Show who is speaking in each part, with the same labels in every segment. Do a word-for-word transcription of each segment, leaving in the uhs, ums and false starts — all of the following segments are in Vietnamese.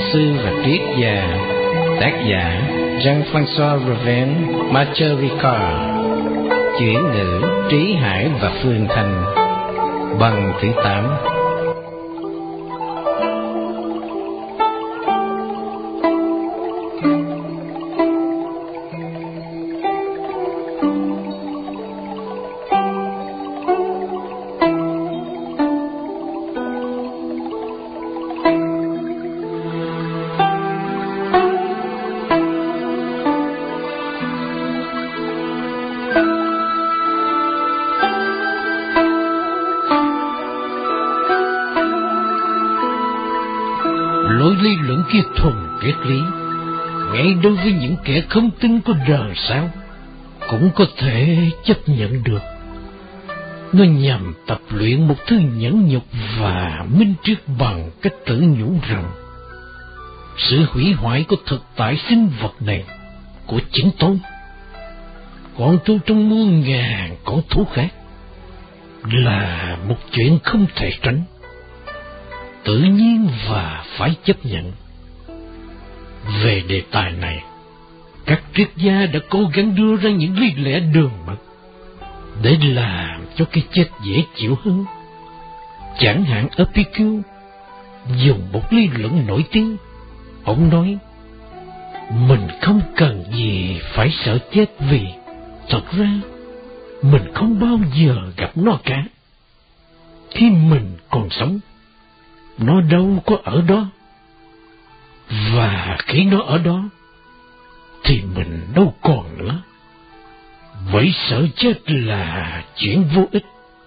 Speaker 1: sư và triết gia. Tác giả Jean-François Raven, Mathieu Ricard. Chuyển ngữ Trí Hải và Phương Thanh. Bằng thứ tám.
Speaker 2: Lối lý luận kia thuần triết lý, ngay đối với những kẻ không tin có đời sau, cũng có thể chấp nhận được. Nó nhằm tập luyện một thứ nhẫn nhục và minh triết bằng cách tự nhủ rằng sự hủy hoại của thực tại sinh vật này, của chính tôi, còn tôi trong muôn ngàn con thú khác, là một chuyện không thể tránh, tự nhiên và phải chấp nhận. Về đề tài này, các triết gia đã cố gắng đưa ra những lý lẽ đường mật để làm cho cái chết dễ chịu hơn. Chẳng hạn Epicure dùng một lý luận nổi tiếng. Ông nói, mình không cần gì phải sợ chết, vì thật ra mình không bao giờ gặp nó cả. Khi mình còn sống, nó đâu có ở đó, và khi nó ở đó thì mình đâu còn nữa. Vậy sợ chết là chuyện vô ích,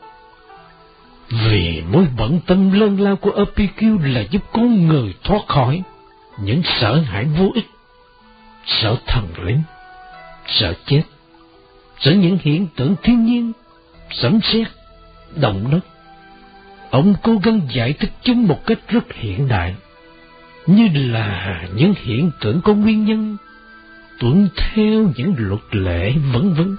Speaker 2: vì mối bận tâm lớn lao của Epicure là giúp con người thoát khỏi những sợ hãi vô ích, sợ thần linh, sợ chết, sợ những hiện tượng thiên nhiên, sấm sét, động đất. Ông cố gắng giải thích chúng một cách rất hiện đại, như là những hiện tượng có nguyên nhân, tuân theo những luật lệ vân vân.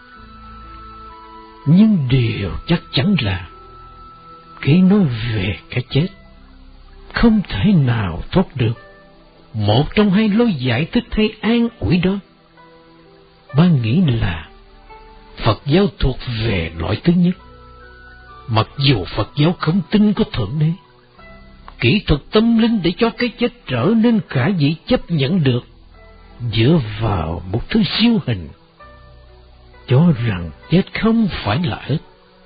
Speaker 2: Nhưng điều chắc chắn là khi nói về cái chết, không thể nào thoát được một trong hai lối giải thích hay an ủi đó. Ba nghĩ là Phật giáo thuộc về loại thứ nhất. Mặc dù Phật giáo không tin có Thượng Đế, kỹ thuật tâm linh để cho cái chết trở nên khả dĩ chấp nhận được dựa vào một thứ siêu hình, cho rằng chết không phải là ích.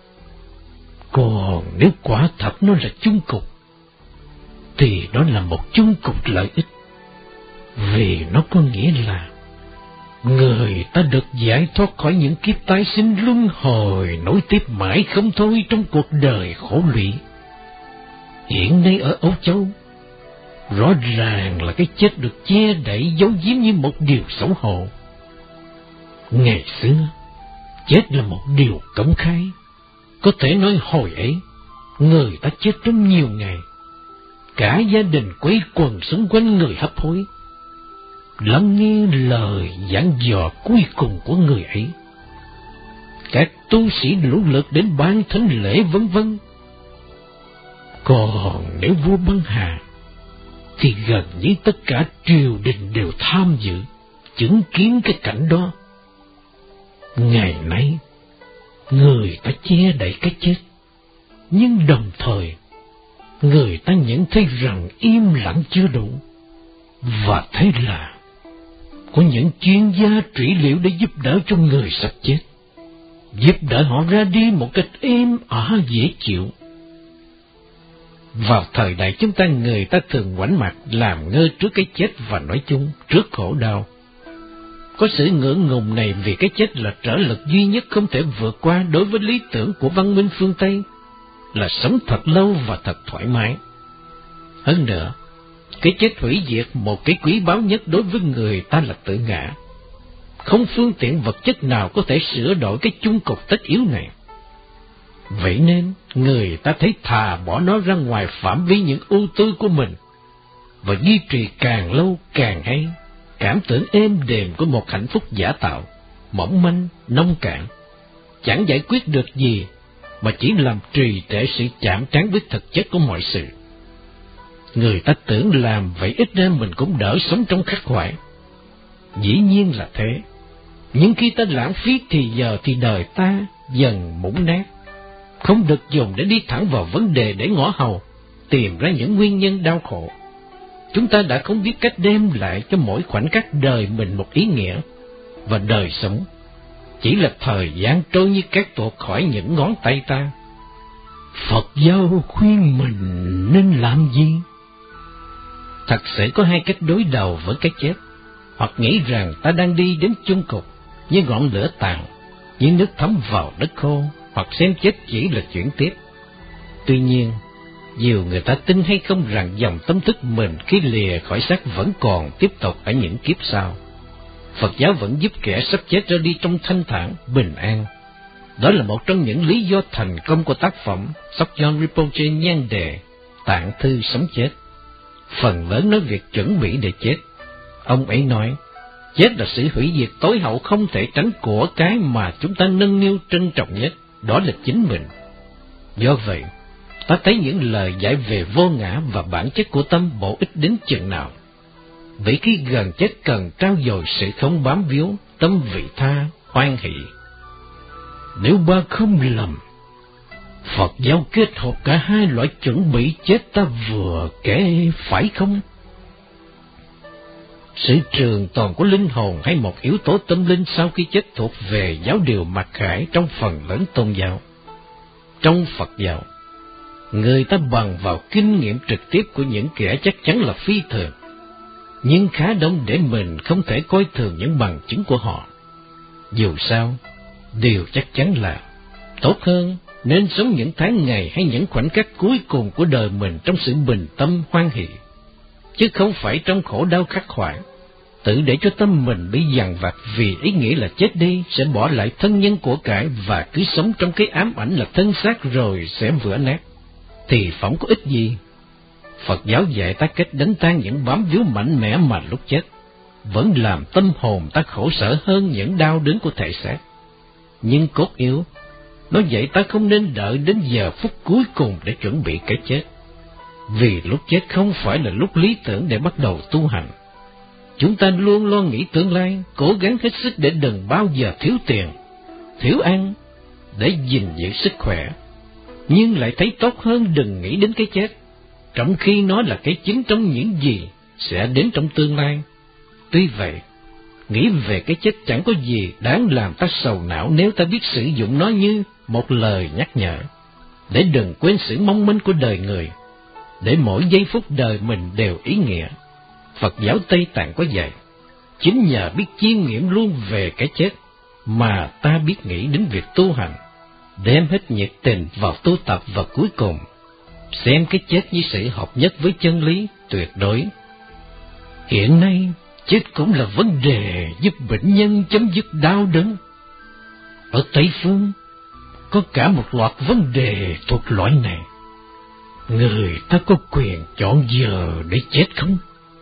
Speaker 2: Còn nếu quả thật nó là chung cục, thì đó là một chung cục lợi ích, vì nó có nghĩa là người ta được giải thoát khỏi những kiếp tái sinh luân hồi nối tiếp mãi không thôi trong cuộc đời khổ lụy. Hiện nay ở Âu Châu, rõ ràng là cái chết được che đậy giấu giếm như một điều xấu hổ. Ngày xưa, chết là một điều công khai. Có thể nói hồi ấy, người ta chết trong nhiều ngày. Cả gia đình quây quần xung quanh người hấp hối, lắng nghe lời giảng dò cuối cùng của người ấy. Các tu sĩ nỗ lực đến ban thánh lễ vân vân. Còn nếu vua băng hà, thì gần như tất cả triều đình đều tham dự, chứng kiến cái cảnh đó. Ngày nay, người ta che đậy cái chết, nhưng đồng thời, người ta nhận thấy rằng im lặng chưa đủ, và thế là có những chuyên gia trị liệu để giúp đỡ cho người sắp chết, giúp đỡ họ ra đi một cách êm ả dễ chịu. Vào thời đại chúng ta, người ta thường ngoảnh mặt làm ngơ trước cái chết và nói chung trước khổ đau. Có sự ngưỡng ngùng này vì cái chết là trở lực duy nhất không thể vượt qua đối với lý tưởng của văn minh phương Tây, là sống thật lâu và thật thoải mái. Hơn nữa, cái chết hủy diệt một cái quý báu nhất đối với người ta là tự ngã. Không phương tiện vật chất nào có thể sửa đổi cái chung cục tất yếu này. Vậy nên, người ta thấy thà bỏ nó ra ngoài phạm vi những ưu tư của mình, và duy trì càng lâu càng hay cảm tưởng êm đềm của một hạnh phúc giả tạo, mỏng manh, nông cạn, chẳng giải quyết được gì, mà chỉ làm trì trệ sự chạm trán với thực chất của mọi sự. Người ta tưởng làm vậy ít ra mình cũng đỡ sống trong khắc khoải. Dĩ nhiên là thế, nhưng khi ta lãng phí thì giờ thì đời ta dần mũng nát, không được dùng để đi thẳng vào vấn đề để ngõ hầu, tìm ra những nguyên nhân đau khổ. Chúng ta đã không biết cách đem lại cho mỗi khoảnh khắc đời mình một ý nghĩa, và đời sống chỉ là thời gian trôi như cát tuột khỏi những ngón tay ta. Phật giáo khuyên mình nên làm gì? Thật sự có hai cách đối đầu với cái chết: hoặc nghĩ rằng ta đang đi đến chung cục như ngọn lửa tàn, như nước thấm vào đất khô, hoặc xem chết chỉ là chuyển tiếp. Tuy nhiên, nhiều người ta tin hay không rằng dòng tâm thức mình khi lìa khỏi xác vẫn còn tiếp tục ở những kiếp sau. Phật giáo vẫn giúp kẻ sắp chết ra đi trong thanh thản, bình an. Đó là một trong những lý do thành công của tác phẩm Sokyon Rinpoche nhan đề Tạng thư sống chết. Phần lớn nói việc chuẩn bị để chết. Ông ấy nói, chết là sự hủy diệt tối hậu không thể tránh của cái mà chúng ta nâng niu trân trọng nhất, đó là chính mình. Do vậy, ta thấy những lời giải về vô ngã và bản chất của tâm bổ ích đến chừng nào. Vì khi gần chết cần trao dồi sự không bám víu, tâm vị tha, hoan hỷ. Nếu ba không lầm, Phật giáo kết hợp cả hai loại chuẩn bị chết ta vừa kể, phải không? Sự trường tồn của linh hồn hay một yếu tố tâm linh sau khi chết thuộc về giáo điều mặc khải trong phần lớn tôn giáo. Trong Phật giáo, người ta bằng vào kinh nghiệm trực tiếp của những kẻ chắc chắn là phi thường, nhưng khá đông để mình không thể coi thường những bằng chứng của họ. Dù sao, điều chắc chắn là tốt hơn nên sống những tháng ngày hay những khoảnh khắc cuối cùng của đời mình trong sự bình tâm hoan hỷ, chứ không phải trong khổ đau khắc khoải, tự để cho tâm mình bị dằn vặt vì ý nghĩ là chết đi sẽ bỏ lại thân nhân của cải và cứ sống trong cái ám ảnh là thân xác rồi sẽ vỡ nát, thì phỏng có ích gì. Phật giáo dạy ta cách đánh tan những bám víu mạnh mẽ mà lúc chết vẫn làm tâm hồn ta khổ sở hơn những đau đớn của thể xác. Nhưng cốt yếu, nó dạy ta không nên đợi đến giờ phút cuối cùng để chuẩn bị cái chết, vì lúc chết không phải là lúc lý tưởng để bắt đầu tu hành. Chúng ta luôn lo nghĩ tương lai, cố gắng hết sức để đừng bao giờ thiếu tiền, thiếu ăn, để gìn giữ sức khỏe, nhưng lại thấy tốt hơn đừng nghĩ đến cái chết, trong khi nó là cái chính trong những gì sẽ đến trong tương lai. Tuy vậy, nghĩ về cái chết chẳng có gì đáng làm ta sầu não nếu ta biết sử dụng nó như một lời nhắc nhở, để đừng quên sự mong manh của đời người, để mỗi giây phút đời mình đều ý nghĩa. Phật giáo Tây Tạng có dạy, chính nhờ biết chiêm nghiệm luôn về cái chết mà ta biết nghĩ đến việc tu hành, đem hết nhiệt tình vào tu tập, và cuối cùng xem cái chết như sự hợp nhất với chân lý tuyệt đối. Hiện nay, chết cũng là vấn đề giúp bệnh nhân chấm dứt đau đớn. Ở Tây Phương, có cả một loạt vấn đề thuộc loại này. Người ta có quyền chọn giờ để chết không?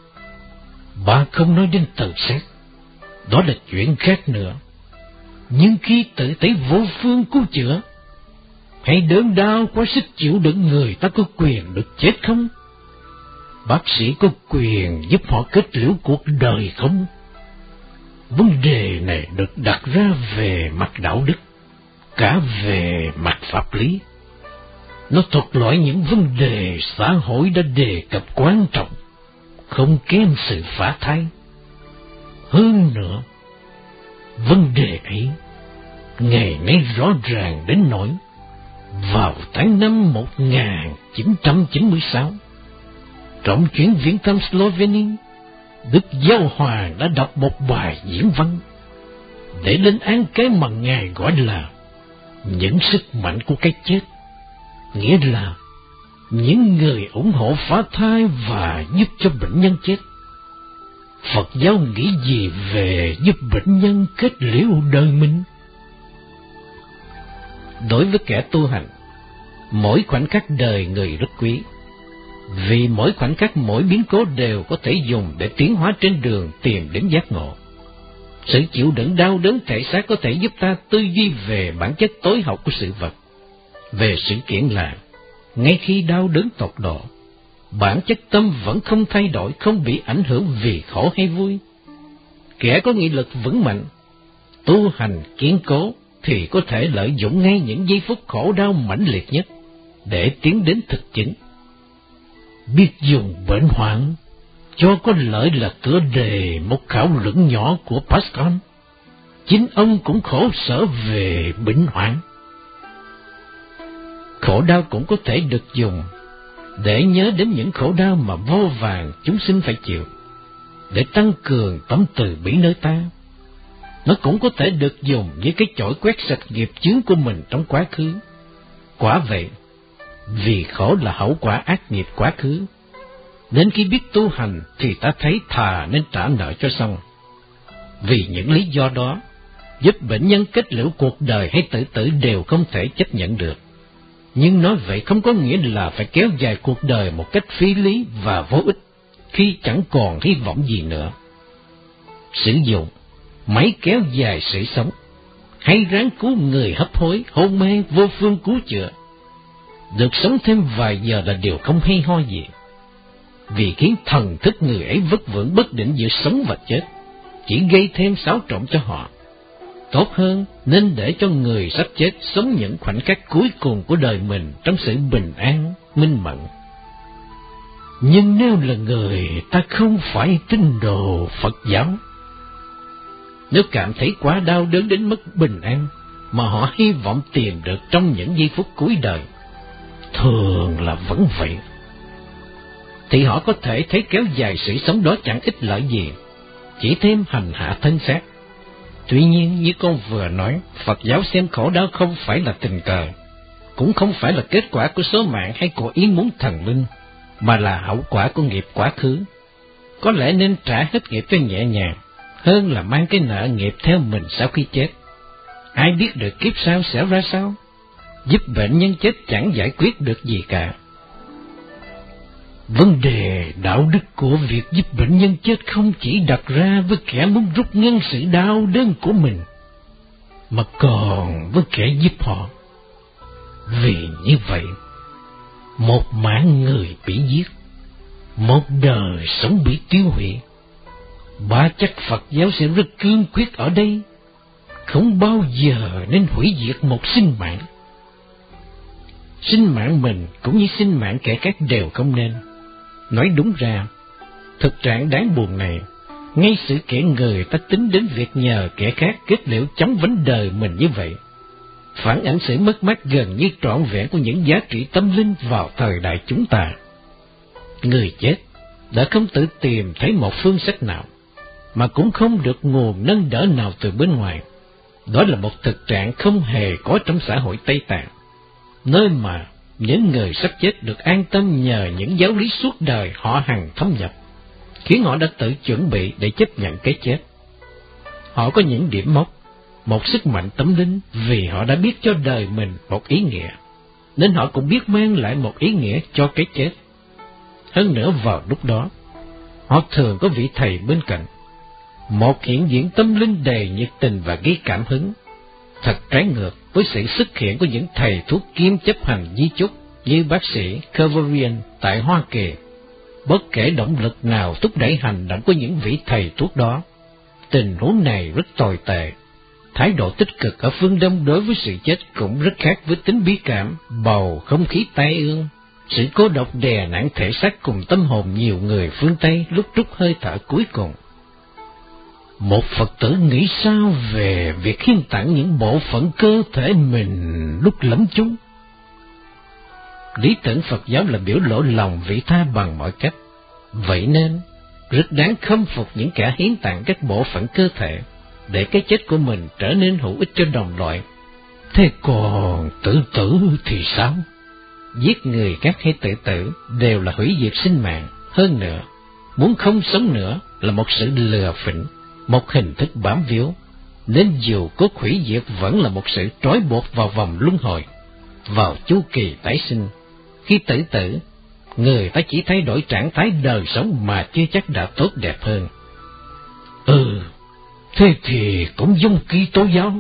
Speaker 2: Bà không nói đến tự sát, đó là chuyện khác nữa. Nhưng khi tự thấy vô phương cứu chữa, hay đớn đau quá sức chịu đựng, người ta có quyền được chết không? Bác sĩ có quyền giúp họ kết liễu cuộc đời không? Vấn đề này được đặt ra về mặt đạo đức, cả về mặt pháp lý. Nó thuộc loại những vấn đề xã hội đã đề cập quan trọng, không kém sự phá thai. Hơn nữa, vấn đề ấy ngày nay rõ ràng đến nỗi vào tháng năm một nghìn chín trăm chín mươi sáu, trong chuyến viếng thăm Slovenia, Đức Giáo Hoàng đã đọc một bài diễn văn để lên án cái mà Ngài gọi là những sức mạnh của cái chết, nghĩa là những người ủng hộ phá thai và giúp cho bệnh nhân chết. Phật giáo nghĩ gì về giúp bệnh nhân kết liễu đời mình? Đối với kẻ tu hành, mỗi khoảnh khắc đời người rất quý, vì mỗi khoảnh khắc, mỗi biến cố đều có thể dùng để tiến hóa trên đường tìm đến giác ngộ. Sự chịu đựng đau đớn thể xác có thể giúp ta tư duy về bản chất tối hậu của sự vật, về sự kiện là ngay khi đau đớn tột độ, bản chất tâm vẫn không thay đổi, không bị ảnh hưởng vì khổ hay vui. Kẻ có nghị lực vững mạnh, tu hành kiên cố thì có thể lợi dụng ngay những giây phút khổ đau mãnh liệt nhất để tiến đến thực chứng. Biết dùng bệnh hoạn cho có lợi là tựa đề một khảo luận nhỏ của Pascal. Chính ông cũng khổ sở về bệnh hoạn. Khổ đau cũng có thể được dùng để nhớ đến những khổ đau mà vô vàn chúng sinh phải chịu, để tăng cường tâm từ bi nơi ta. Nó cũng có thể được dùng như cái chổi quét sạch nghiệp chướng của mình trong quá khứ. Quả vậy, vì khổ là hậu quả ác nghiệp quá khứ, nên khi biết tu hành thì ta thấy thà nên trả nợ cho xong. Vì những lý do đó, giúp bệnh nhân kết liễu cuộc đời hay tự tử đều không thể chấp nhận được. Nhưng nói vậy không có nghĩa là phải kéo dài cuộc đời một cách phi lý và vô ích, khi chẳng còn hy vọng gì nữa. Sử dụng máy kéo dài sự sống, hay ráng cứu người hấp hối, hôn mê, vô phương cứu chữa, được sống thêm vài giờ là điều không hay ho gì, vì khiến thần thức người ấy vất vưởng bất định giữa sống và chết, chỉ gây thêm xáo trộn cho họ. Tốt hơn nên để cho người sắp chết sống những khoảnh khắc cuối cùng của đời mình trong sự bình an, minh mẫn. Nhưng nếu là người ta không phải tín đồ Phật giáo, nếu cảm thấy quá đau đớn đến mức bình an mà họ hy vọng tìm được trong những giây phút cuối đời, thường là vẫn vậy, thì họ có thể thấy kéo dài sự sống đó chẳng ích lợi gì, chỉ thêm hành hạ thân xác. Tuy nhiên, như con vừa nói, Phật giáo xem khổ đau không phải là tình cờ, cũng không phải là kết quả của số mạng hay của ý muốn thần linh, mà là hậu quả của nghiệp quá khứ. Có lẽ nên trả hết nghiệp cho nhẹ nhàng, hơn là mang cái nợ nghiệp theo mình sau khi chết. Ai biết được kiếp sau sẽ ra sao? Giúp bệnh nhân chết chẳng giải quyết được gì cả. Vấn đề đạo đức của việc giúp bệnh nhân chết không chỉ đặt ra với kẻ muốn rút ngắn sự đau đớn của mình, mà còn với kẻ giúp họ. Vì như vậy, một mạng người bị giết, một đời sống bị tiêu hủy, ba chắc Phật giáo sẽ rất cương quyết ở đây, không bao giờ nên hủy diệt một sinh mạng. Sinh mạng mình cũng như sinh mạng kẻ khác đều không nên. Nói đúng ra, thực trạng đáng buồn này, ngay sự kẻ người ta tính đến việc nhờ kẻ khác kết liễu chống vấn đời mình như vậy, phản ánh sự mất mát gần như trọn vẹn của những giá trị tâm linh vào thời đại chúng ta. Người chết đã không tự tìm thấy một phương sách nào, mà cũng không được nguồn nâng đỡ nào từ bên ngoài. Đó là một thực trạng không hề có trong xã hội Tây Tạng, nơi mà những người sắp chết được an tâm nhờ những giáo lý suốt đời họ hằng thâm nhập, khiến họ đã tự chuẩn bị để chấp nhận cái chết. Họ có những điểm mốc, một sức mạnh tâm linh, vì họ đã biết cho đời mình một ý nghĩa, nên họ cũng biết mang lại một ý nghĩa cho cái chết. Hơn nữa vào lúc đó, họ thường có vị thầy bên cạnh, một hiện diện tâm linh đầy nhiệt tình và gây cảm hứng. Thật trái ngược với sự xuất hiện của những thầy thuốc kiêm chấp hành di chúc như bác sĩ Kavarian tại Hoa Kỳ. Bất kể động lực nào thúc đẩy hành động của những vị thầy thuốc đó, tình huống này rất tồi tệ. Thái độ tích cực ở phương Đông đối với sự chết cũng rất khác với tính bi cảm, bầu không khí tai ương, sự cô độc đè nặng thể xác cùng tâm hồn nhiều người phương Tây lúc trút hơi thở cuối cùng. Một Phật tử nghĩ sao về việc hiến tặng những bộ phận cơ thể mình lúc lắm chúng? Lý tưởng Phật giáo là biểu lộ lòng vị tha bằng mọi cách, vậy nên rất đáng khâm phục những kẻ hiến tặng các bộ phận cơ thể để cái chết của mình trở nên hữu ích cho đồng loại. Thế còn tự tử thì sao? Giết người khác hay tự tử đều là hủy diệt sinh mạng. Hơn nữa, muốn không sống nữa là một sự lừa phỉnh, một hình thức bám víu, nên dù cốt hủy diệt vẫn là một sự trói buộc vào vòng luân hồi, vào chu kỳ tái sinh. Khi tử tử, người ta chỉ thay đổi trạng thái đời sống mà chưa chắc đã tốt đẹp hơn. Ừ, thế thì cũng giống Kitô giáo,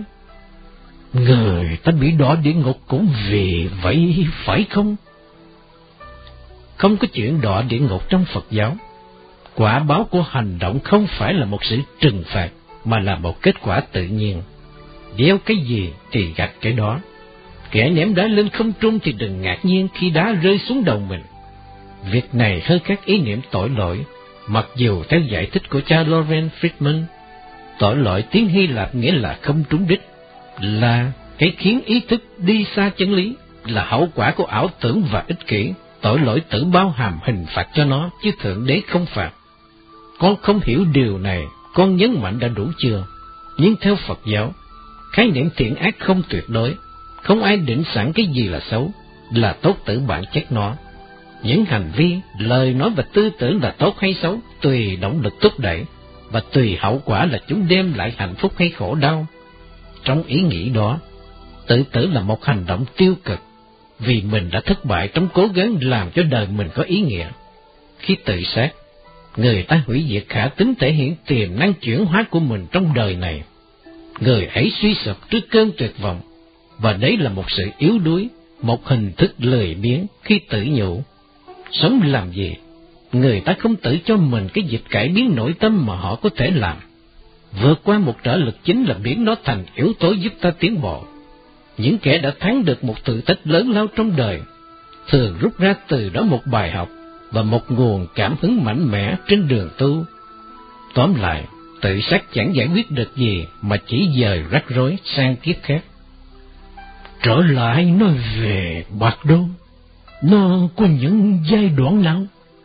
Speaker 2: người ta bị đọa địa ngục cũng vì vậy phải không? Không có chuyện đọa địa ngục trong Phật giáo. Quả báo của hành động không phải là một sự trừng phạt, mà là một kết quả tự nhiên. Gieo cái gì thì gặt cái đó. Kẻ ném đá lên không trung thì đừng ngạc nhiên khi đá rơi xuống đầu mình. Việc này hơi khác ý niệm tội lỗi, mặc dù theo giải thích của cha Loren Friedman, tội lỗi tiếng Hy Lạp nghĩa là không trúng đích, là cái khiến ý thức đi xa chân lý, là hậu quả của ảo tưởng và ích kỷ. Tội lỗi tự bao hàm hình phạt cho nó, chứ Thượng Đế không phạt. Con không hiểu điều này, con nhấn mạnh đã đủ chưa? Nhưng theo Phật giáo, khái niệm thiện ác không tuyệt đối, không ai định sẵn cái gì là xấu, là tốt từ bản chất nó. Những hành vi, lời nói và tư tưởng là tốt hay xấu, tùy động lực thúc đẩy, và tùy hậu quả là chúng đem lại hạnh phúc hay khổ đau. Trong ý nghĩ đó, tự tử là một hành động tiêu cực, vì mình đã thất bại trong cố gắng làm cho đời mình có ý nghĩa. Khi tự sát, người ta hủy diệt khả tính thể hiện tiềm năng chuyển hóa của mình trong đời này. Người ấy suy sụp trước cơn tuyệt vọng, và đấy là một sự yếu đuối, một hình thức lười biếng khi tự nhủ. Sống làm gì? Người ta không tự cho mình cái dịch cải biến nội tâm mà họ có thể làm. Vượt qua một trở lực chính là biến nó thành yếu tố giúp ta tiến bộ. Những kẻ đã thắng được một thử thách lớn lao trong đời, thường rút ra từ đó một bài học và một nguồn cảm hứng mạnh mẽ trên đường tu. Tóm lại, tự sát chẳng giải quyết được gì mà chỉ dời rắc rối sang kiếp khác. Trở lại nói về Bạc Đô, nó có những giai đoạn nào?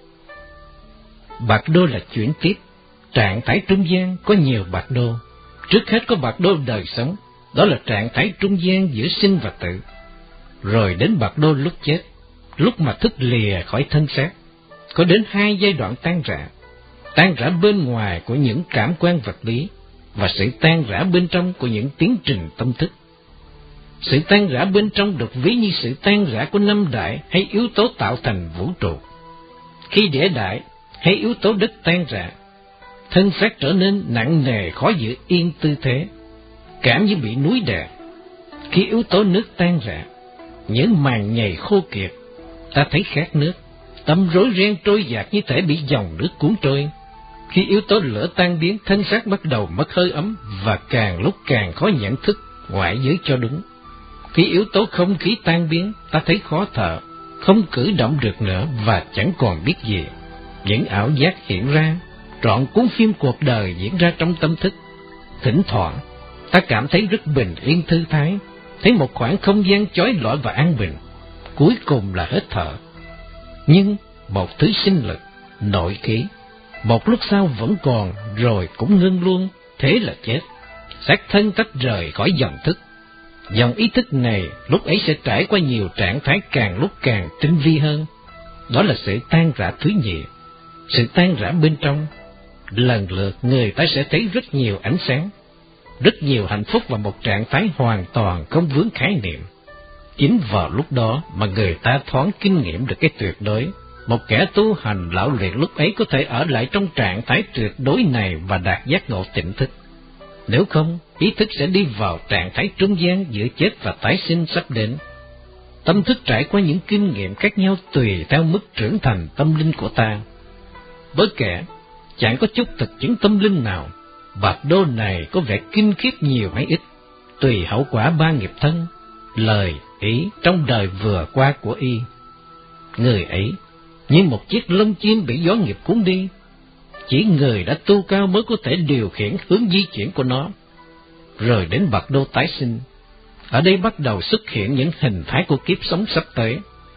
Speaker 2: Bạc Đô là chuyển tiếp, trạng thái trung gian có nhiều Bạc Đô. Trước hết có Bạc Đô đời sống, đó là trạng thái trung gian giữa sinh và tử. Rồi đến Bạc Đô lúc chết, lúc mà thức lìa khỏi thân xác. Có đến hai giai đoạn tan rã, tan rã bên ngoài của những cảm quan vật lý, và sự tan rã bên trong của những tiến trình tâm thức. Sự tan rã bên trong được ví như sự tan rã của năm đại hay yếu tố tạo thành vũ trụ. Khi địa đại hay yếu tố đất tan rã, thân xác trở nên nặng nề khó giữ yên tư thế, cảm như bị núi đè. Khi yếu tố nước tan rã, những màng nhầy khô kiệt, ta thấy khát nước, tâm rối ren trôi dạt như thể bị dòng nước cuốn trôi. Khi yếu tố lửa tan biến, thân xác bắt đầu mất hơi ấm và càng lúc càng khó nhận thức ngoại giới cho đúng. Khi yếu tố không khí tan biến, ta thấy khó thở, không cử động được nữa và chẳng còn biết gì. Những ảo giác hiện ra, trọn cuốn phim cuộc đời diễn ra trong tâm thức. Thỉnh thoảng, ta cảm thấy rất bình yên thư thái, thấy một khoảng không gian chói lọi và an bình. Cuối cùng là hết thở. Nhưng một thứ sinh lực, nội khí, một lúc sau vẫn còn, rồi cũng ngưng luôn, thế là chết. Xác thân tách rời khỏi dòng thức. Dòng ý thức này lúc ấy sẽ trải qua nhiều trạng thái càng lúc càng tinh vi hơn. Đó là sự tan rã thứ nhì, sự tan rã bên trong. Lần lượt người ta sẽ thấy rất nhiều ánh sáng, rất nhiều hạnh phúc và một trạng thái hoàn toàn không vướng khái niệm. Chính vào lúc đó mà người ta thoáng kinh nghiệm được cái tuyệt đối. Một kẻ tu hành lão luyện lúc ấy có thể ở lại trong trạng thái tuyệt đối này và đạt giác ngộ tỉnh thức. Nếu không, ý thức sẽ đi vào trạng thái trung gian giữa chết và tái sinh sắp đến. Tâm thức trải qua những kinh nghiệm khác nhau tùy theo mức trưởng thành tâm linh của ta. Với kẻ chẳng có chút thực chứng tâm linh nào, Bạc Đô này có vẻ kinh khiếp nhiều hay ít, tùy hậu quả ba nghiệp thân, lời, ý trong đời vừa qua của y. Người ấy như một chiếc lông chim bị gió nghiệp cuốn đi, chỉ người đã tu cao mới có thể điều khiển hướng di chuyển của nó. Rồi đến Bạc Đô tái sinh, ở đây bắt đầu xuất hiện những hình thái của kiếp sống sắp tới.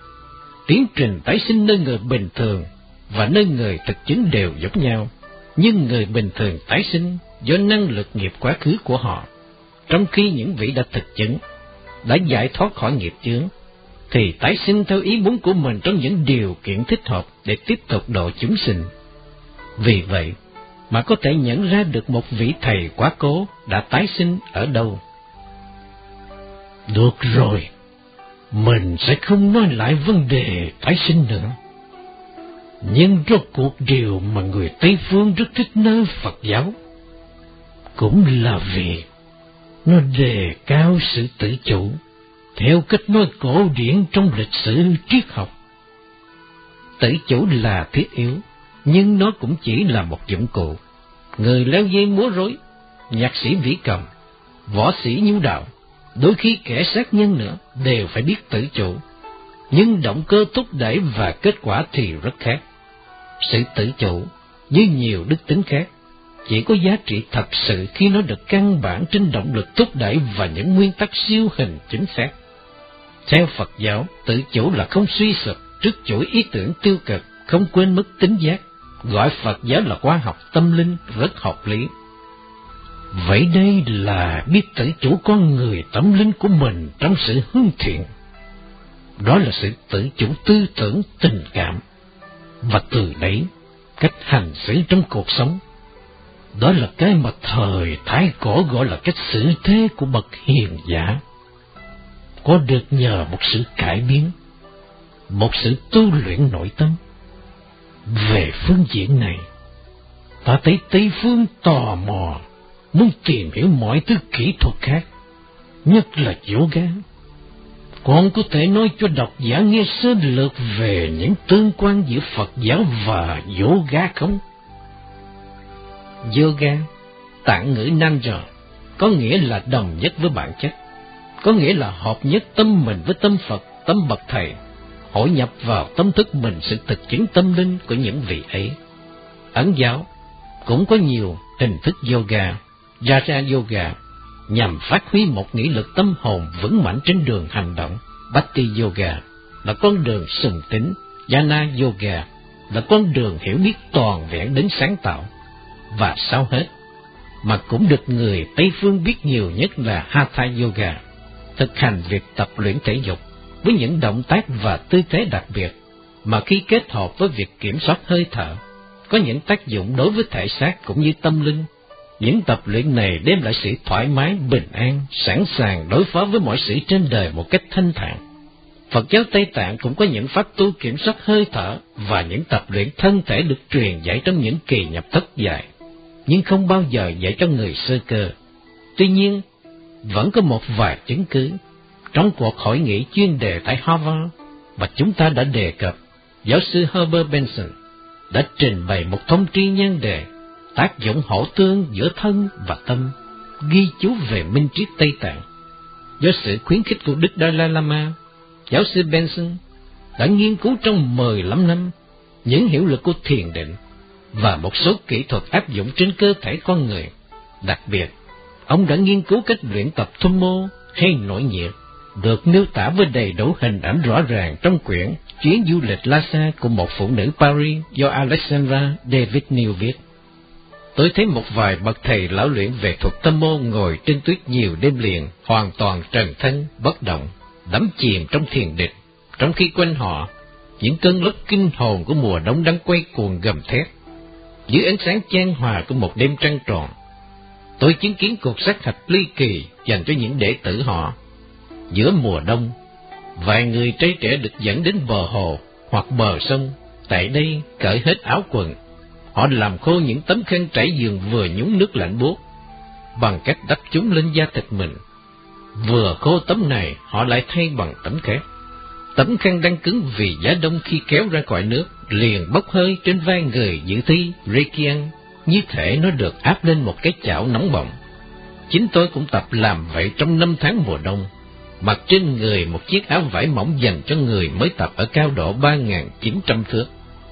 Speaker 2: Tiến trình tái sinh nơi người bình thường và nơi người thực chứng đều giống nhau, nhưng người bình thường tái sinh do năng lực nghiệp quá khứ của họ, trong khi những vị đã thực chứng, đã giải thoát khỏi nghiệp chướng, thì tái sinh theo ý muốn của mình trong những điều kiện thích hợp để tiếp tục độ chúng sinh. Vì vậy mà có thể nhận ra được một vị thầy quá cố đã tái sinh ở đâu. Được rồi, mình sẽ không nói lại vấn đề tái sinh nữa. Nhưng rốt cuộc điều mà người Tây Phương rất thích nơi Phật giáo cũng là vì nó đề cao sự tự chủ theo cách nói cổ điển trong lịch sử triết học. Tự chủ là thiết yếu, nhưng nó cũng chỉ là một dụng cụ. Người leo dây múa rối, nhạc sĩ vĩ cầm, võ sĩ nhu đạo, đôi khi kẻ sát nhân nữa đều phải biết tự chủ. Nhưng động cơ thúc đẩy và kết quả thì rất khác. Sự tự chủ, như nhiều đức tính khác, chỉ có giá trị thật sự khi nó được căn bản trên động lực thúc đẩy và những nguyên tắc siêu hình chính xác. Theo Phật giáo, tự chủ là không suy sụp trước chuỗi ý tưởng tiêu cực, không quên mất tính giác, gọi Phật giáo là khoa học tâm linh rất hợp lý. Vậy đây là biết tự chủ con người tâm linh của mình trong sự hướng thiện. Đó là sự tự chủ tư tưởng, tình cảm. Và từ đấy, cách hành xử trong cuộc sống. Đó là cái mà thời Thái Cổ gọi là cách xử thế của bậc hiền giả. Có được nhờ một sự cải biến, một sự tu luyện nội tâm. Về phương diện này, ta thấy Tây Phương tò mò, muốn tìm hiểu mọi thứ kỹ thuật khác, nhất là yoga. Con có thể nói cho độc giả nghe sơ lược về những tương quan giữa Phật giáo và yoga không? Yoga, tạng ngữ Nanja, có nghĩa là đồng nhất với bản chất, có nghĩa là hợp nhất tâm mình với tâm Phật, tâm bậc thầy, hội nhập vào tâm thức mình sự thực chứng tâm linh của những vị ấy. Ấn giáo cũng có nhiều hình thức yoga, Raja Yoga, nhằm phát huy một nghị lực tâm hồn vững mạnh trên đường hành động. Bhakti Yoga là con đường sùng tín, Jnana Yoga là con đường hiểu biết toàn vẹn đến sáng tạo. Và sau hết, mà cũng được người Tây Phương biết nhiều nhất là Hatha Yoga, thực hành việc tập luyện thể dục với những động tác và tư thế đặc biệt, mà khi kết hợp với việc kiểm soát hơi thở, có những tác dụng đối với thể xác cũng như tâm linh. Những tập luyện này đem lại sự thoải mái, bình an, sẵn sàng đối phó với mọi sự trên đời một cách thanh thản. Phật giáo Tây Tạng cũng có những pháp tu kiểm soát hơi thở và những tập luyện thân thể được truyền dạy trong những kỳ nhập thất dài, nhưng không bao giờ dạy cho người sơ cơ. Tuy nhiên, vẫn có một vài chứng cứ. Trong cuộc hội nghị chuyên đề tại Harvard mà chúng ta đã đề cập, giáo sư Herbert Benson đã trình bày một thông tri nhan đề tác dụng hỗ tương giữa thân và tâm, ghi chú về minh triết Tây Tạng. Do sự khuyến khích của Đức Dalai Lama, giáo sư Benson đã nghiên cứu trong mười lăm năm những hiệu lực của thiền định và một số kỹ thuật áp dụng trên cơ thể con người. Đặc biệt, ông đã nghiên cứu cách luyện tập thum mô hay nội nhiệt, được miêu tả với đầy đủ hình ảnh rõ ràng trong quyển Chuyến du lịch Lhasa của một phụ nữ Paris do Alexandra David New viết. Tôi thấy một vài bậc thầy lão luyện về thuật tâm mô ngồi trên tuyết nhiều đêm liền, hoàn toàn trần thân, bất động, đắm chìm trong thiền định, trong khi quanh họ, những cơn lốc kinh hồn của mùa đông đang quay cuồng gầm thét. Dưới ánh sáng chan hòa của một đêm trăng tròn, tôi chứng kiến cuộc sát hạch ly kỳ dành cho những đệ tử họ. Giữa mùa đông, vài người trai trẻ được dẫn đến bờ hồ hoặc bờ sông, tại đây cởi hết áo quần. Họ làm khô những tấm khăn trải giường vừa nhúng nước lạnh buốt, bằng cách đắp chúng lên da thịt mình. Vừa khô tấm này, họ lại thay bằng tấm khác. Tấm khăn đang cứng vì giá đông khi kéo ra khỏi nước, liền bốc hơi trên vai người dự thi Rekian, như thể nó được áp lên một cái chảo nóng bỏng. Chính tôi cũng tập làm vậy trong năm tháng mùa đông, mặc trên người một chiếc áo vải mỏng dành cho người mới tập ở cao độ ba nghìn chín trăm thước.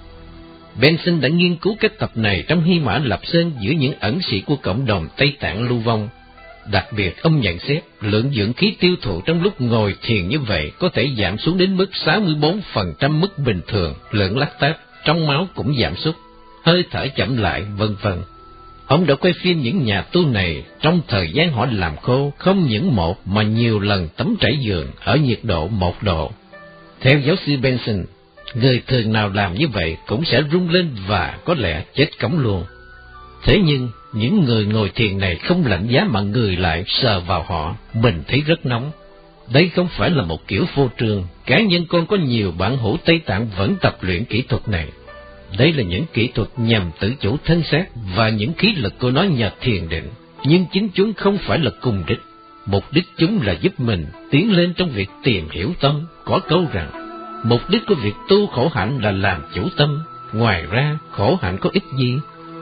Speaker 2: Benson đã nghiên cứu cách tập này trong Hy Mã Lạp Sơn giữa những ẩn sĩ của cộng đồng Tây Tạng lưu vong. Đặc biệt, ông nhận xét lượng dưỡng khí tiêu thụ trong lúc ngồi thiền như vậy có thể giảm xuống đến mức sáu mươi bốn phần trăm mức bình thường, lượng lactate trong máu cũng giảm sút, hơi thở chậm lại, vân vân. Ông đã quay phim những nhà tu này trong thời gian họ làm khô không những một mà nhiều lần tắm trải giường ở nhiệt độ một độ. Theo giáo sư Benson, người thường nào làm như vậy cũng sẽ rung lên và có lẽ chết cống luôn. Thế nhưng, những người ngồi thiền này không lạnh giá mà người lại sờ vào họ, mình thấy rất nóng. Đây không phải là một kiểu phô trương, cá nhân con có nhiều bản hữu Tây Tạng vẫn tập luyện kỹ thuật này. Đây là những kỹ thuật nhằm tự chủ thân xác và những khí lực của nó nhờ thiền định, nhưng chính chúng không phải là cùng đích. Mục đích chúng là giúp mình tiến lên trong việc tìm hiểu tâm. Có câu rằng, Mục đích của việc tu khổ hạnh là làm chủ tâm, ngoài ra khổ hạnh có ích gì?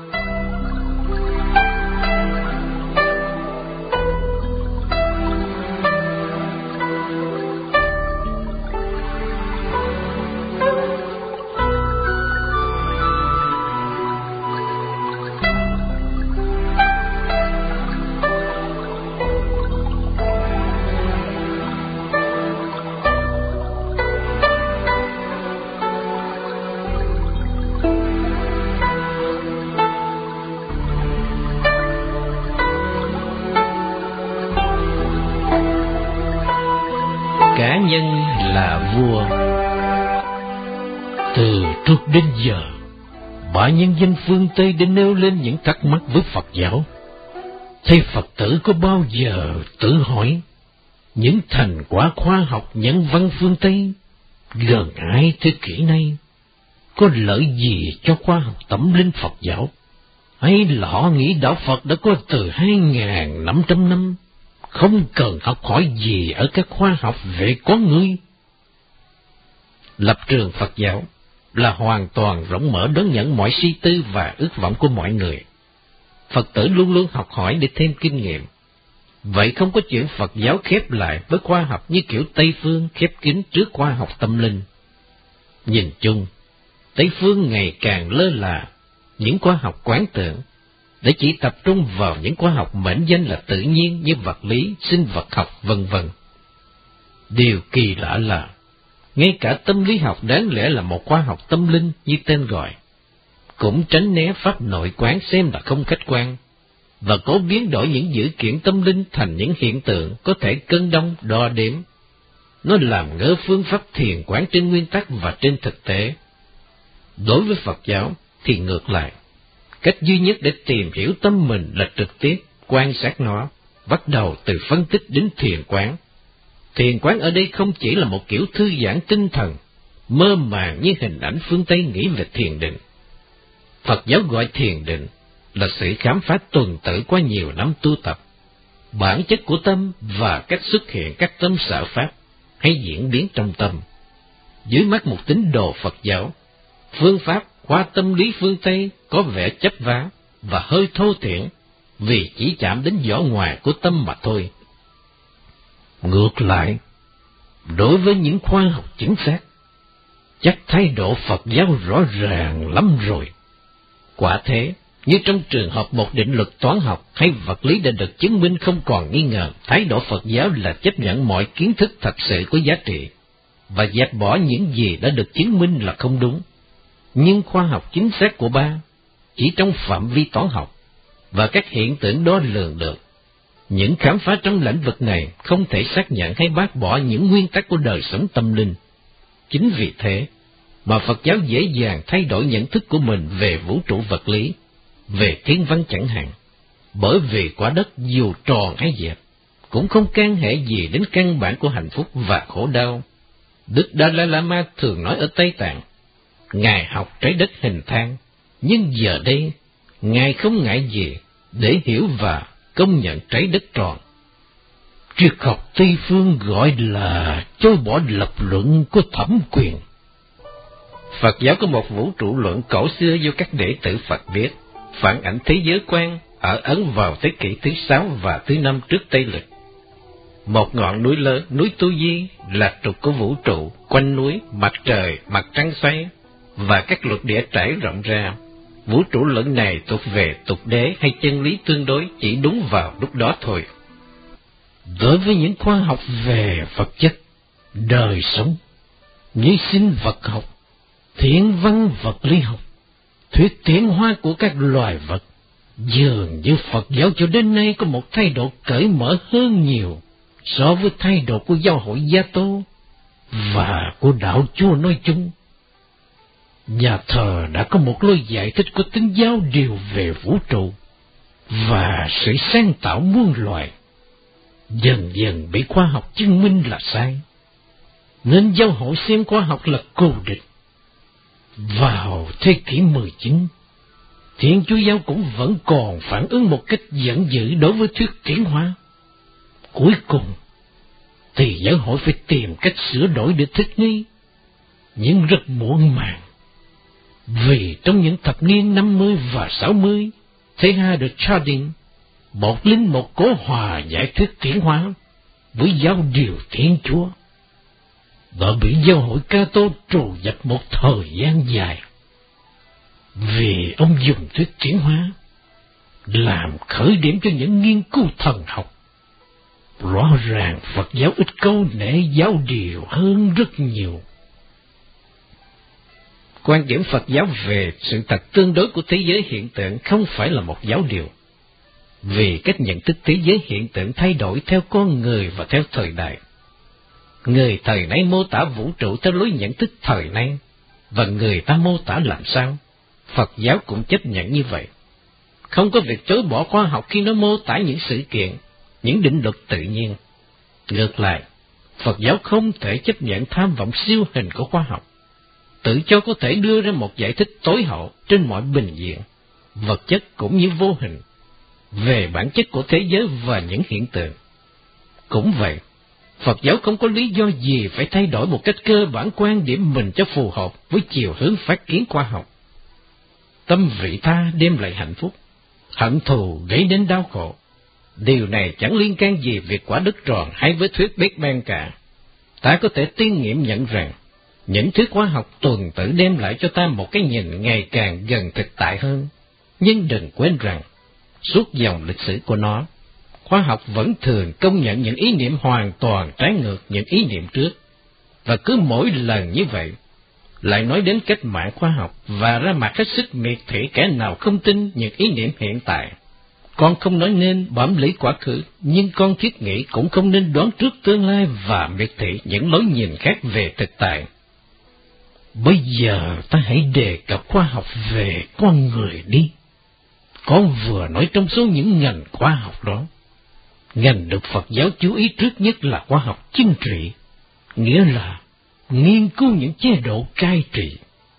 Speaker 1: Cá nhân là vua.
Speaker 2: Từ trước đến giờ, bà nhân dân phương Tây đã nêu lên những thắc mắc với Phật giáo. Thế Phật tử có bao giờ tự hỏi, những thành quả khoa học nhân văn phương Tây gần hai thế kỷ nay có lợi gì cho khoa học tâm linh Phật giáo? Hay là họ nghĩ đạo Phật đã có từ hai nghìn năm trăm năm, không cần học hỏi gì ở các khoa học về con người?
Speaker 1: Lập trường Phật giáo là hoàn toàn rộng mở đón nhận mọi suy tư và ước vọng của mọi người. Phật tử luôn luôn học hỏi để thêm kinh nghiệm. Vậy không có chuyện Phật giáo khép lại với khoa học như kiểu Tây Phương khép kín trước khoa học tâm linh. Nhìn chung, Tây Phương ngày càng lơ là những khoa học quán tưởng, để chỉ tập trung vào những khoa học mệnh danh là tự nhiên như vật lý, sinh vật học, vân vân. Điều kỳ lạ là, ngay cả tâm lý học đáng lẽ là một khoa học tâm linh như tên gọi, cũng tránh né pháp nội quán xem là không khách quan, và cố biến đổi những dữ kiện tâm linh thành những hiện tượng có thể cân đong đo đếm. Nó làm ngơ phương pháp thiền quán trên nguyên tắc và trên thực tế. Đối với Phật giáo thì ngược lại, cách duy nhất để tìm hiểu tâm mình là trực tiếp quan sát nó, bắt đầu từ phân tích đến thiền quán. Thiền quán ở đây không chỉ là một kiểu thư giãn tinh thần, mơ màng như hình ảnh phương Tây nghĩ về thiền định. Phật giáo gọi thiền định là sự khám phá tuần tự qua nhiều năm tu tập, bản chất của tâm và cách xuất hiện các tâm sở pháp hay diễn biến trong tâm. Dưới mắt một tín đồ Phật giáo, phương pháp khoa tâm lý phương Tây có vẻ chấp vá và hơi thô thiển vì chỉ chạm đến vỏ ngoài của tâm mà thôi.
Speaker 2: Ngược lại, đối với những khoa học chính xác, chắc thái độ Phật giáo rõ ràng lắm rồi.
Speaker 1: Quả thế, như trong trường hợp một định luật toán học hay vật lý đã được chứng minh không còn nghi ngờ, thái độ Phật giáo là chấp nhận mọi kiến thức thật sự có giá trị, và dẹp bỏ những gì đã được chứng minh là không đúng. Nhưng khoa học chính xác của ba chỉ trong phạm vi toán học và các hiện tượng đo lường được. Những khám phá trong lĩnh vực này không thể xác nhận hay bác bỏ những nguyên tắc của đời sống tâm linh. Chính vì thế mà Phật giáo dễ dàng thay đổi nhận thức của mình về vũ trụ vật lý, về thiên văn chẳng hạn, bởi vì quả đất dù tròn hay dẹp cũng không can hệ gì đến căn bản của hạnh phúc và khổ đau. Đức Dalai Lama thường nói ở Tây Tạng, Ngài học trái đất hình thang, nhưng giờ đây Ngài không ngại gì để hiểu và công nhận trái đất tròn.
Speaker 2: Triết học Tây Phương gọi là chối bỏ lập luận của thẩm quyền.
Speaker 1: Phật giáo có một vũ trụ luận cổ xưa do các đệ tử Phật viết, phản ảnh thế giới quan ở Ấn vào thế kỷ thứ sáu và thứ năm trước Tây lịch. Một ngọn núi lớn, núi Tu Di, là trục của vũ trụ, quanh núi, mặt trời, mặt trăng xoay, và các luật địa trải rộng ra. Vũ trụ luận này thuộc về tục đế hay chân lý tương đối chỉ đúng vào lúc đó thôi.
Speaker 2: Đối với những khoa học về vật chất, đời sống, như sinh vật học, thiên văn vật lý học, thuyết tiến hóa của các loài vật, dường như Phật giáo cho đến nay có một thái độ cởi mở hơn nhiều so với thái độ của giáo hội Gia Tô và của đạo Chúa nói chung. Nhà thờ đã có một lối giải thích của Tín giáo điều về vũ trụ và sự sáng tạo muôn loài, dần dần bị khoa học chứng minh là sai, nên giáo hội xem khoa học là cù địch. Vào thế kỷ mười chín, Thiên Chúa giáo cũng vẫn còn phản ứng một cách giận dữ đối với thuyết tiến hóa. Cuối cùng thì giáo hội phải tìm cách sửa đổi để thích nghi, nhưng rất muộn màng. Vì trong những thập niên năm mươi và sáu mươi, Teilhard de Chardin, một linh mục cố hòa giải thuyết tiến hóa với giáo điều Thiên Chúa, đã bị giáo hội Ca Tô trù dập một thời gian dài, vì ông dùng thuyết tiến hóa làm khởi điểm cho những nghiên cứu thần học. Rõ ràng Phật giáo ít câu nệ giáo điều hơn rất nhiều.
Speaker 1: Quan điểm Phật giáo về sự thật tương đối của thế giới hiện tượng không phải là một giáo điều, vì cách nhận thức thế giới hiện tượng thay đổi theo con người và theo thời đại. Người thời nay mô tả vũ trụ theo lối nhận thức thời nay, và người ta mô tả làm sao, Phật giáo cũng chấp nhận như vậy. Không có việc chối bỏ khoa học khi nó mô tả những sự kiện, những định luật tự nhiên. Ngược lại, Phật giáo không thể chấp nhận tham vọng siêu hình của khoa học, tự cho có thể đưa ra một giải thích tối hậu trên mọi bình diện, vật chất cũng như vô hình, về bản chất của thế giới và những hiện tượng. Cũng vậy, Phật giáo không có lý do gì phải thay đổi một cách cơ bản quan điểm mình cho phù hợp với chiều hướng phát kiến khoa học. Tâm vị tha đem lại hạnh phúc, hận thù gây đến đau khổ. Điều này chẳng liên can gì việc quả đất tròn hay với thuyết Big Bang cả. Ta có thể tiên nghiệm nhận rằng, những thuyết khoa học tuần tự đem lại cho ta một cái nhìn ngày càng gần thực tại hơn. Nhưng đừng quên rằng, suốt dòng lịch sử của nó, khoa học vẫn thường công nhận những ý niệm hoàn toàn trái ngược những ý niệm trước. Và cứ mỗi lần như vậy, lại nói đến cách mạng khoa học và ra mặt hết sức miệt thị kẻ nào không tin những ý niệm hiện tại. Con không nói nên bám lấy quá khứ, nhưng con thiết nghĩ cũng không nên đoán trước tương lai và miệt thị những lối nhìn khác về thực tại. Bây giờ ta hãy đề cập khoa học về con người đi. Con vừa nói trong số những ngành khoa học đó, ngành được Phật giáo chú ý trước nhất là khoa học chính trị, nghĩa là nghiên cứu những chế độ cai trị.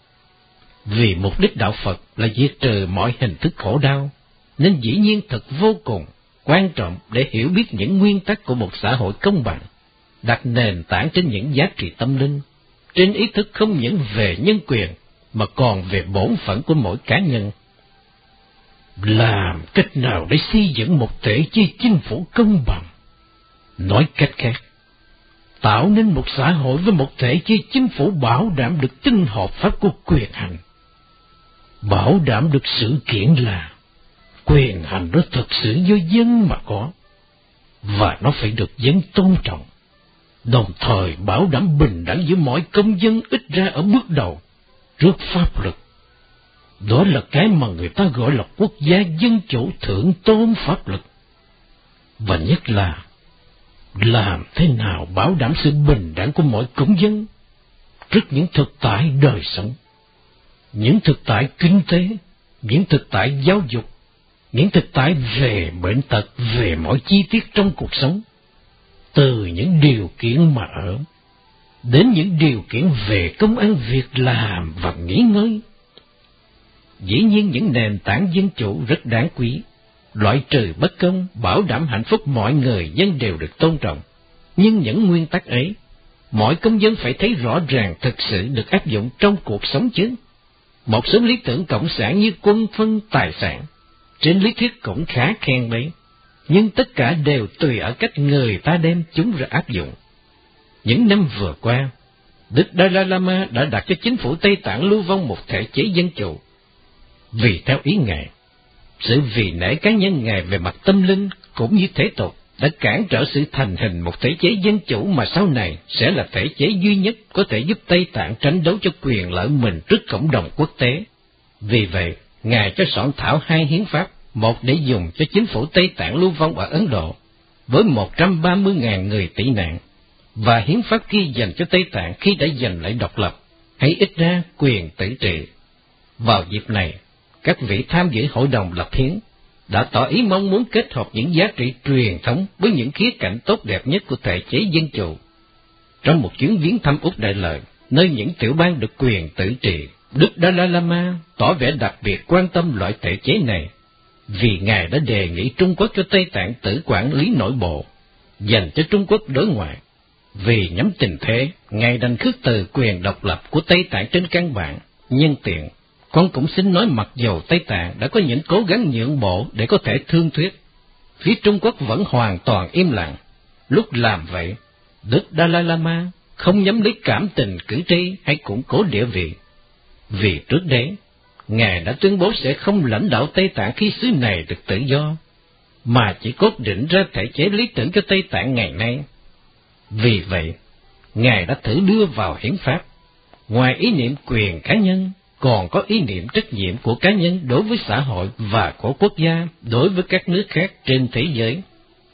Speaker 1: Vì mục đích đạo Phật là diệt trừ mọi hình thức khổ đau, nên dĩ nhiên thật vô cùng quan trọng để hiểu biết những nguyên tắc của một xã hội công bằng, đặt nền tảng trên những giá trị tâm linh, trên ý thức không những về nhân quyền, mà còn về bổn phận của mỗi cá nhân. Làm cách nào để xây dựng một thể chế chính phủ công bằng? Nói cách khác, tạo nên một xã hội với một thể chế chính phủ bảo đảm được tính hợp pháp của quyền hành. Bảo đảm được sự kiện là quyền hành đó thật sự do dân mà có, và nó phải được dân tôn trọng, đồng thời bảo đảm bình đẳng giữa mọi công dân ít ra ở bước đầu trước pháp luật. Đó là cái mà người ta gọi là quốc gia dân chủ thượng tôn pháp luật. Và nhất là, làm thế nào bảo đảm sự bình đẳng của mọi công dân trước những thực tại đời sống, những thực tại kinh tế, những thực tại giáo dục, những thực tại về bệnh tật, về mọi chi tiết trong cuộc sống, từ những điều kiện mà ở, đến những điều kiện về công ăn việc làm và nghỉ ngơi. Dĩ nhiên những nền tảng dân chủ rất đáng quý, loại trừ bất công, bảo đảm hạnh phúc mọi người dân đều được tôn trọng. Nhưng những nguyên tắc ấy, mọi công dân phải thấy rõ ràng thực sự được áp dụng trong cuộc sống chứ. Một số lý tưởng cộng sản như quân phân tài sản, trên lý thuyết cũng khá khen bấy, nhưng tất cả đều tùy ở cách người ta đem chúng ra áp dụng. Những năm vừa qua, Đức Dalai Lama đã đặt cho chính phủ Tây Tạng lưu vong một thể chế dân chủ. Vì theo ý Ngài, sự vì nể cá nhân Ngài về mặt tâm linh cũng như thế tục đã cản trở sự thành hình một thể chế dân chủ mà sau này sẽ là thể chế duy nhất có thể giúp Tây Tạng tranh đấu cho quyền lợi mình trước cộng đồng quốc tế. Vì vậy, Ngài cho soạn thảo hai hiến pháp, một để dùng cho chính phủ Tây Tạng lưu vong ở Ấn Độ, với một trăm ba mươi nghìn người tị nạn, và hiến pháp kia dành cho Tây Tạng khi đã giành lại độc lập, hay ít ra quyền tự trị. Vào dịp này, các vị tham dự hội đồng lập hiến đã tỏ ý mong muốn kết hợp những giá trị truyền thống với những khía cạnh tốt đẹp nhất của thể chế dân chủ. Trong một chuyến viếng thăm Úc Đại Lợi, nơi những tiểu bang được quyền tự trị, Đức Dalai Lama tỏ vẻ đặc biệt quan tâm loại thể chế này, vì Ngài đã đề nghị Trung Quốc cho Tây Tạng tự quản lý nội bộ, dành cho Trung Quốc đối ngoại, Vì nhắm tình thế, Ngài đành khước từ quyền độc lập của Tây Tạng trên căn bản. Nhân tiện, con cũng xin nói mặc dầu Tây Tạng đã có những cố gắng nhượng bộ để có thể thương thuyết, phía Trung Quốc vẫn hoàn toàn im lặng. Lúc làm vậy, Đức Dalai Lama không nhắm lấy cảm tình cử tri hay củng cố địa vị. Vì trước đấy, Ngài đã tuyên bố sẽ không lãnh đạo Tây Tạng khi xứ này được tự do, mà chỉ cốt định ra thể chế lý tưởng cho Tây Tạng ngày nay. Vì vậy, Ngài đã thử đưa vào hiến pháp, ngoài ý niệm quyền cá nhân, còn có ý niệm trách nhiệm của cá nhân đối với xã hội và của quốc gia đối với các nước khác trên thế giới.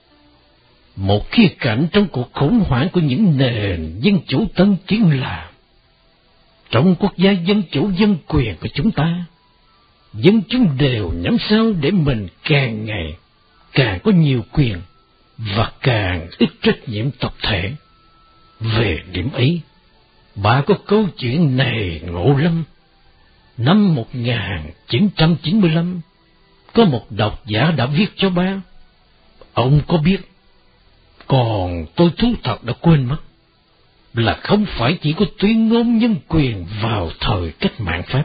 Speaker 1: Một khía cạnh trong cuộc khủng hoảng của những nền dân chủ tân tiến là, trong quốc gia dân chủ dân quyền của chúng ta, dân chúng đều nhắm sao để mình càng ngày càng có nhiều quyền và càng ít trách nhiệm tập thể. Về điểm ấy, bà có câu chuyện này ngộ lắm. Năm một nghìn chín trăm chín mươi lăm, có một độc giả đã viết cho ba. Ông có biết, còn tôi thú thật đã quên mất, là không phải chỉ có tuyên ngôn nhân quyền vào thời cách mạng Pháp,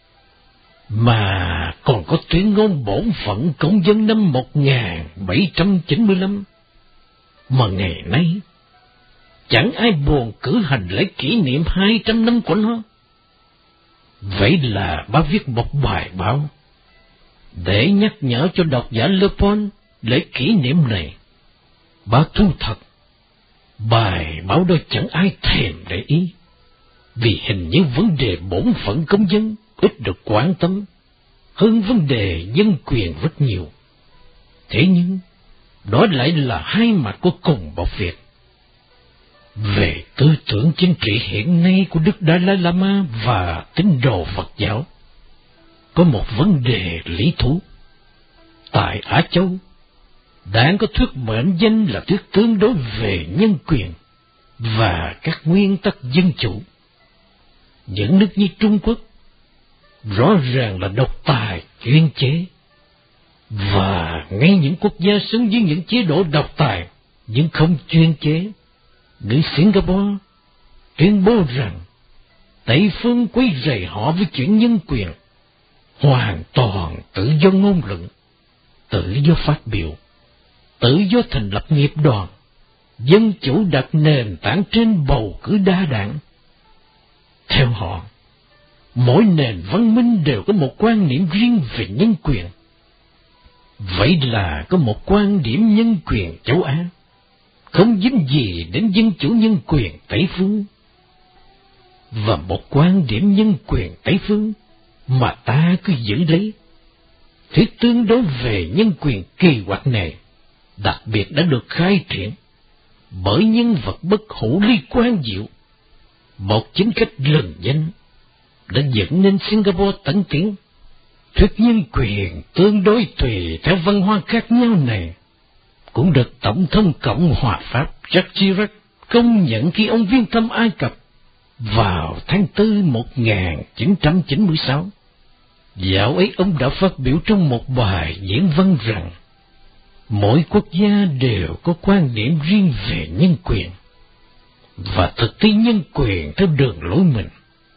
Speaker 1: mà còn có tuyên ngôn bổn phận công dân năm một nghìn bảy trăm chín mươi lăm, mà ngày nay chẳng ai buồn cử hành lễ kỷ niệm hai trăm năm của nó. Vậy là ba viết một bài báo để nhắc nhở cho độc giả Le Bon lễ kỷ niệm này. Ba thu thật, bài báo đó chẳng ai thèm để ý, vì hình như vấn đề bổn phận công dân ít được quan tâm hơn vấn đề nhân quyền rất nhiều. Thế nhưng, đó lại là hai mặt của cùng một việc. Về tư tưởng chính trị hiện nay của Đức Dalai Lama và tín đồ Phật giáo, có một vấn đề lý thú. Tại Á Châu, Đảng có thuyết mệnh danh là thuyết tương đối về nhân quyền và các nguyên tắc dân chủ. Những nước như Trung Quốc rõ ràng là độc tài chuyên chế, và ngay những quốc gia sống với những chế độ độc tài nhưng không chuyên chế, như Singapore, tuyên bố rằng Tây phương quấy rầy họ với chuyện nhân quyền, hoàn toàn tự do ngôn luận, tự do phát biểu, tự do thành lập nghiệp đoàn, dân chủ đặt nền tảng trên bầu cử đa đảng. Theo họ, mỗi nền văn minh đều có một quan niệm riêng về nhân quyền. Vậy là có một quan điểm nhân quyền châu Á, không dính gì đến dân chủ nhân quyền Tây phương, và một quan điểm nhân quyền Tây phương mà ta cứ giữ lấy. Thuyết tương đối về nhân quyền kỳ quặc này đặc biệt đã được khai triển bởi nhân vật bất hủ Lý Quang Diệu, một chính khách lừng danh đã dẫn nên Singapore tấn tiến. Thuyết nhân quyền tương đối tùy theo văn hóa khác nhau này cũng được Tổng thống Cộng hòa Pháp Jacques Chirac công nhận khi ông viếng thăm Ai Cập vào tháng tư một nghìn chín trăm chín mươi sáu. Dạo ấy ông đã phát biểu trong một bài diễn văn rằng mỗi quốc gia đều có quan điểm riêng về nhân quyền và thực thi nhân quyền theo đường lối mình.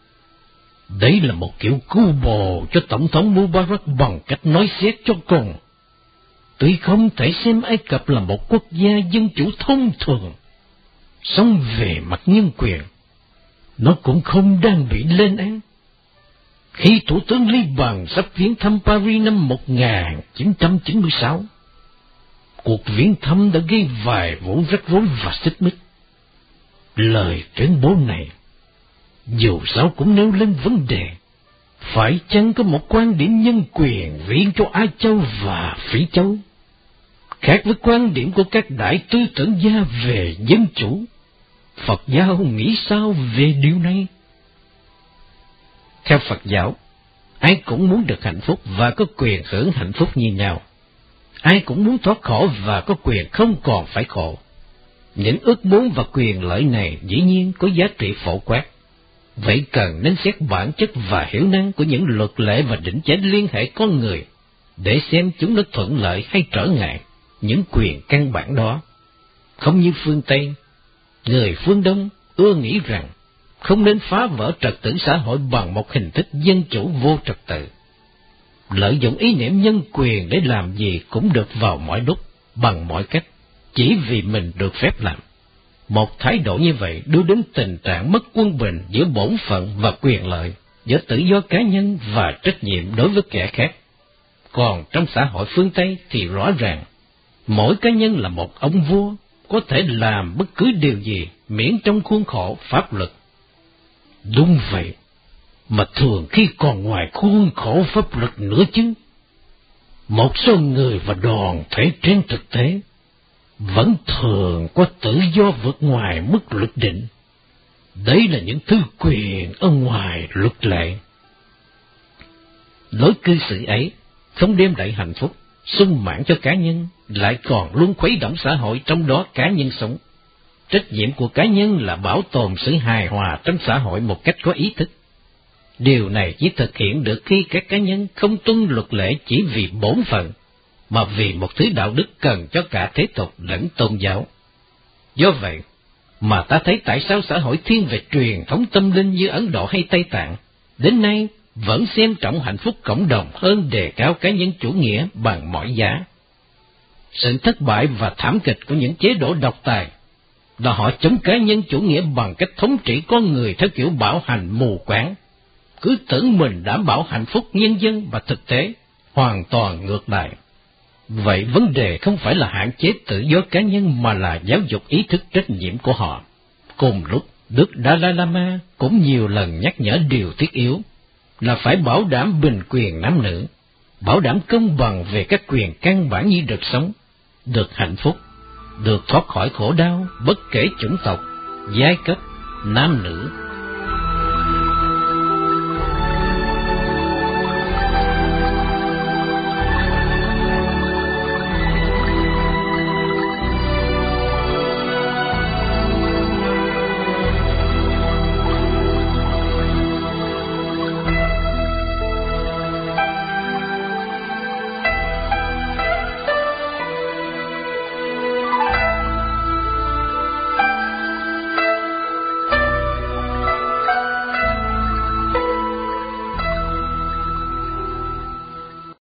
Speaker 1: Đấy là một kiểu cu bồ cho Tổng thống Mubarak bằng cách nói xét cho cùng. Tuy không thể xem Ai Cập là một quốc gia dân chủ thông thường, song về mặt nhân quyền, nó cũng không đang bị lên án. Khi Thủ tướng Lý Bằng sắp viếng thăm Paris năm một nghìn chín trăm chín mươi sáu, cuộc viếng thăm đã gây vài vụ rắc rối và xích mích. Lời tuyên bố này dù sao cũng nêu lên vấn đề phải chăng có một quan điểm nhân quyền riêng cho Á Châu và Phỉ Châu, khác với quan điểm của các đại tư tưởng gia về dân chủ. Phật giáo nghĩ sao về điều này?
Speaker 2: Theo Phật giáo, ai cũng muốn được hạnh phúc và có quyền hưởng hạnh phúc như nhau. Ai cũng muốn thoát khổ và có quyền không còn phải khổ. Những ước muốn và quyền lợi này dĩ nhiên có giá trị phổ quát. Vậy cần nên xét bản chất và hiểu năng của những luật lệ và định chế liên hệ con người, để xem chúng nó thuận lợi hay trở ngại những quyền căn bản đó. Không như phương Tây, Người phương Đông ưa nghĩ rằng không nên phá vỡ trật tự xã hội bằng một hình thức dân chủ vô trật tự. Lợi dụng ý niệm nhân quyền để làm gì cũng được vào mọi lúc, bằng mọi cách, chỉ vì mình được phép làm. Một thái độ như vậy đưa đến tình trạng mất quân bình giữa bổn phận và quyền lợi, giữa tự do cá nhân và trách nhiệm đối với kẻ khác. Còn trong xã hội phương Tây thì rõ ràng, mỗi cá nhân là một ông vua, có thể làm bất cứ điều gì miễn trong khuôn khổ pháp luật. Đúng vậy, mà thường khi còn ngoài khuôn khổ pháp luật nữa chứ. Một số người và đoàn thể trên thực tế vẫn thường có tự do vượt ngoài mức luật định. Đấy là những thứ quyền ở ngoài luật lệ. Lối cư xử ấy không đem lại hạnh phúc, sung mãn cho cá nhân, lại còn luôn khuấy động xã hội trong đó cá nhân sống. Trách nhiệm của cá nhân là bảo tồn sự hài hòa trong xã hội một cách có ý thức. Điều này chỉ thực hiện được khi các cá nhân không tuân luật lệ chỉ vì bổn phận, mà vì một thứ đạo đức cần cho cả thế tục lẫn tôn giáo. Do vậy, mà ta thấy tại sao xã hội thiên về truyền thống tâm linh như Ấn Độ hay Tây Tạng, đến nay vẫn xem trọng hạnh phúc cộng đồng hơn đề cao cá nhân chủ nghĩa bằng mọi giá. Sự thất bại và thảm kịch của những chế độ độc tài là họ chống cá nhân chủ nghĩa bằng cách thống trị con người theo kiểu bảo hành mù quáng, cứ tưởng mình đảm bảo hạnh phúc nhân dân và thực tế hoàn toàn ngược lại. Vậy vấn đề không phải là hạn chế tự do cá nhân mà là giáo dục ý thức trách nhiệm của họ. Cùng lúc, Đức Dalai Lama cũng nhiều lần nhắc nhở điều thiết yếu là phải bảo đảm bình quyền nam nữ, bảo đảm công bằng về các quyền căn bản như được sống, được hạnh phúc, được thoát khỏi khổ đau bất kể chủng tộc, giai cấp, nam nữ,